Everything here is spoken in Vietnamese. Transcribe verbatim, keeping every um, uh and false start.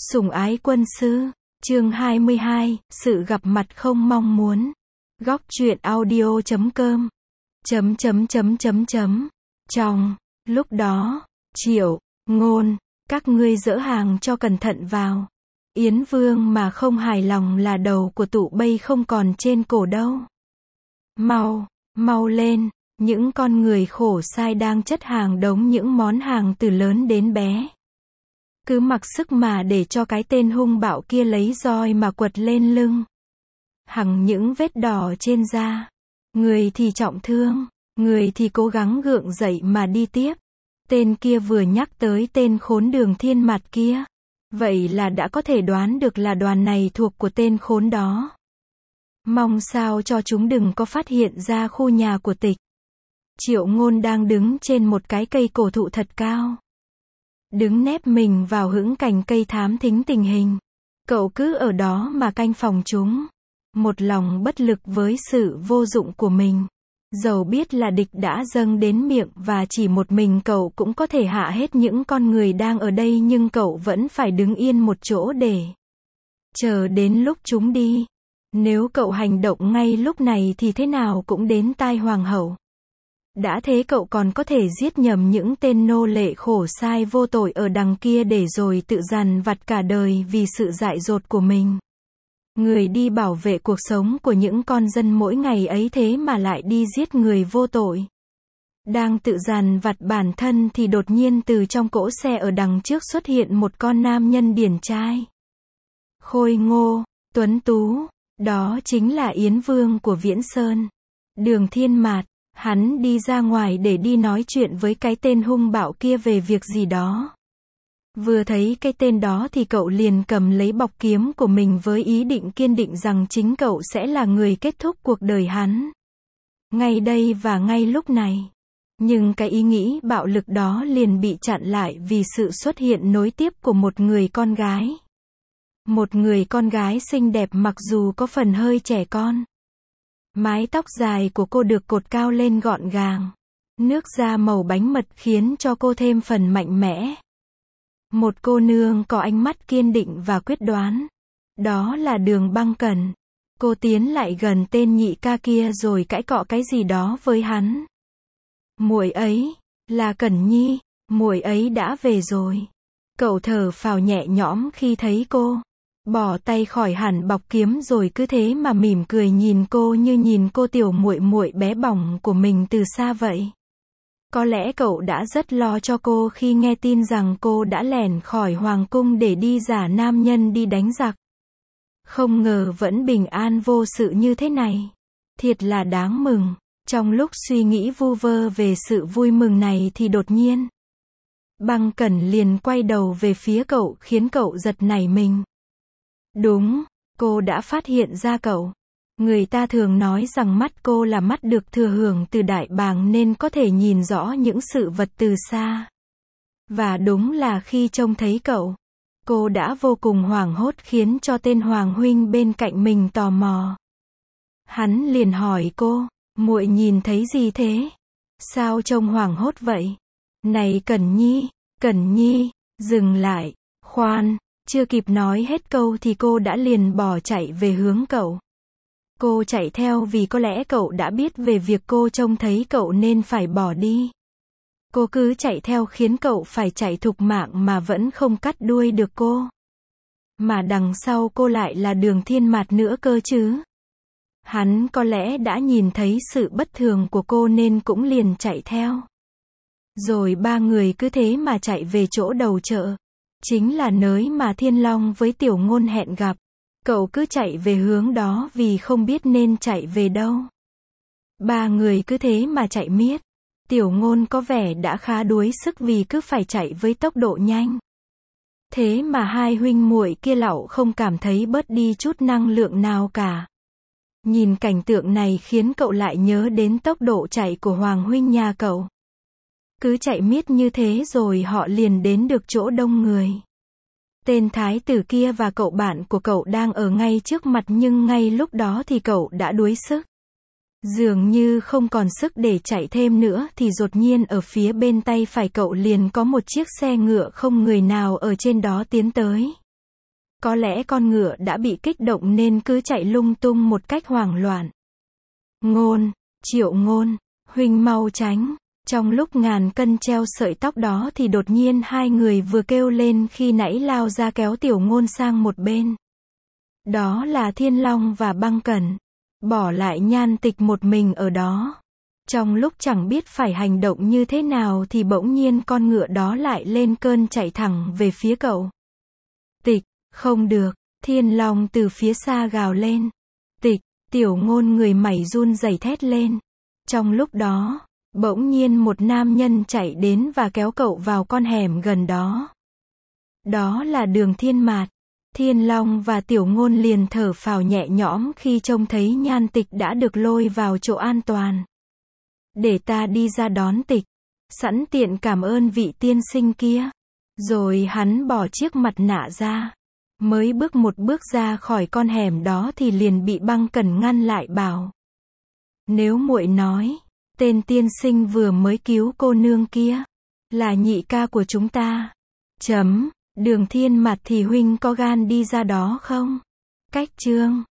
Sủng ái quân sư, chương hai mươi hai, sự gặp mặt không mong muốn. Góc truyện audio chấm com. Chấm chấm chấm chấm chấm. Trong lúc đó, Triệu, Ngôn, các ngươi dỡ hàng cho cẩn thận vào. Yến Vương mà không hài lòng là đầu của tụi bây không còn trên cổ đâu. Mau, mau lên, những con người khổ sai đang chất hàng đống những món hàng từ lớn đến bé. Cứ mặc sức mà để cho cái tên hung bạo kia lấy roi mà quật lên lưng. Hằng những vết đỏ trên da. Người thì trọng thương, người thì cố gắng gượng dậy mà đi tiếp. Tên kia vừa nhắc tới tên khốn Đường Thiên Mạt kia. Vậy là đã có thể đoán được là đoàn này thuộc của tên khốn đó. Mong sao cho chúng đừng có phát hiện ra khu nhà của Tịch. Triệu Ngôn đang đứng trên một cái cây cổ thụ thật cao. Đứng nép mình vào hững cành cây thám thính tình hình. Cậu cứ ở đó mà canh phòng chúng. Một lòng bất lực với sự vô dụng của mình. Dầu biết là địch đã dâng đến miệng và chỉ một mình cậu cũng có thể hạ hết những con người đang ở đây, nhưng cậu vẫn phải đứng yên một chỗ để chờ đến lúc chúng đi. Nếu cậu hành động ngay lúc này thì thế nào cũng đến tai hoàng hậu. Đã thế cậu còn có thể giết nhầm những tên nô lệ khổ sai vô tội ở đằng kia để rồi tự dằn vặt cả đời vì sự dại dột của mình. Người đi bảo vệ cuộc sống của những con dân mỗi ngày ấy thế mà lại đi giết người vô tội. Đang tự dằn vặt bản thân thì đột nhiên từ trong cỗ xe ở đằng trước xuất hiện một con nam nhân điển trai. Khôi ngô, tuấn tú, đó chính là Yến Vương của Viễn Sơn. Đường Thiên Mạt. Hắn đi ra ngoài để đi nói chuyện với cái tên hung bạo kia về việc gì đó. Vừa thấy cái tên đó thì cậu liền cầm lấy bọc kiếm của mình với ý định kiên định rằng chính cậu sẽ là người kết thúc cuộc đời hắn. Ngay đây và ngay lúc này. Nhưng cái ý nghĩ bạo lực đó liền bị chặn lại vì sự xuất hiện nối tiếp của một người con gái. Một người con gái xinh đẹp mặc dù có phần hơi trẻ con. Mái tóc dài của cô được cột cao lên gọn gàng. Nước da màu bánh mật khiến cho cô thêm phần mạnh mẽ. Một cô nương có ánh mắt kiên định và quyết đoán. Đó là Đường Băng Cẩn. Cô tiến lại gần tên nhị ca kia rồi cãi cọ cái gì đó với hắn. Muội ấy, là Cẩn Nhi, muội ấy đã về rồi. Cậu thở phào nhẹ nhõm khi thấy cô. Bỏ tay khỏi hẳn bọc kiếm rồi cứ thế mà mỉm cười nhìn cô như nhìn cô tiểu muội muội bé bỏng của mình từ xa vậy. Có lẽ cậu đã rất lo cho cô khi nghe tin rằng cô đã lẻn khỏi hoàng cung để đi giả nam nhân đi đánh giặc. Không ngờ vẫn bình an vô sự như thế này. Thiệt là đáng mừng. Trong lúc suy nghĩ vu vơ về sự vui mừng này thì đột nhiên Băng Cẩn liền quay đầu về phía cậu khiến cậu giật nảy mình. Đúng, cô đã phát hiện ra cậu. Người ta thường nói rằng mắt cô là mắt được thừa hưởng từ đại bàng nên có thể nhìn rõ những sự vật từ xa. Và đúng là khi trông thấy cậu, cô đã vô cùng hoảng hốt khiến cho tên hoàng huynh bên cạnh mình tò mò. Hắn liền hỏi cô, muội nhìn thấy gì thế? Sao trông hoảng hốt vậy? Này Cẩn Nhi, Cẩn Nhi, dừng lại, khoan. Chưa kịp nói hết câu thì cô đã liền bỏ chạy về hướng cậu. Cô chạy theo vì có lẽ cậu đã biết về việc cô trông thấy cậu nên phải bỏ đi. Cô cứ chạy theo khiến cậu phải chạy thục mạng mà vẫn không cắt đuôi được cô. Mà đằng sau cô lại là Đường Thiên Mạt nữa cơ chứ. Hắn có lẽ đã nhìn thấy sự bất thường của cô nên cũng liền chạy theo. Rồi ba người cứ thế mà chạy về chỗ đầu chợ. Chính là nơi mà Thiên Long với Tiểu Ngôn hẹn gặp. Cậu cứ chạy về hướng đó vì không biết nên chạy về đâu. Ba người cứ thế mà chạy miết. Tiểu Ngôn có vẻ đã khá đuối sức vì cứ phải chạy với tốc độ nhanh. Thế mà hai huynh muội kia lạo không cảm thấy bớt đi chút năng lượng nào cả. Nhìn cảnh tượng này khiến cậu lại nhớ đến tốc độ chạy của Hoàng huynh nhà cậu. Cứ chạy miết như thế rồi họ liền đến được chỗ đông người. Tên thái tử kia và cậu bạn của cậu đang ở ngay trước mặt nhưng ngay lúc đó thì cậu đã đuối sức. Dường như không còn sức để chạy thêm nữa thì đột nhiên ở phía bên tay phải cậu liền có một chiếc xe ngựa không người nào ở trên đó tiến tới. Có lẽ con ngựa đã bị kích động nên cứ chạy lung tung một cách hoảng loạn. Ngôn, Triệu Ngôn, huynh mau tránh. Trong lúc ngàn cân treo sợi tóc đó thì đột nhiên hai người vừa kêu lên khi nãy lao ra kéo Tiểu Ngôn sang một bên. Đó là Thiên Long và Băng Cẩn. Bỏ lại Nhan Tịch một mình ở đó. Trong lúc chẳng biết phải hành động như thế nào thì bỗng nhiên con ngựa đó lại lên cơn chạy thẳng về phía cậu. Tịch, không được, Thiên Long từ phía xa gào lên. Tịch, Tiểu Ngôn người mẩy run rẩy thét lên. Trong lúc đó, bỗng nhiên một nam nhân chạy đến và kéo cậu vào con hẻm gần đó. Đó là Đường Thiên Mạt. Thiên Long và Tiểu Ngôn liền thở phào nhẹ nhõm khi trông thấy Nhan Tịch đã được lôi vào chỗ an toàn. Để ta đi ra đón Tịch. Sẵn tiện cảm ơn vị tiên sinh kia. Rồi hắn bỏ chiếc mặt nạ ra. Mới bước một bước ra khỏi con hẻm đó thì liền bị Băng Cẩn ngăn lại bảo. Nếu muội nói, tên tiên sinh vừa mới cứu cô nương kia là nhị ca của chúng ta. Chấm, Đường Thiên Mạt thì huynh có gan đi ra đó không? Cách chương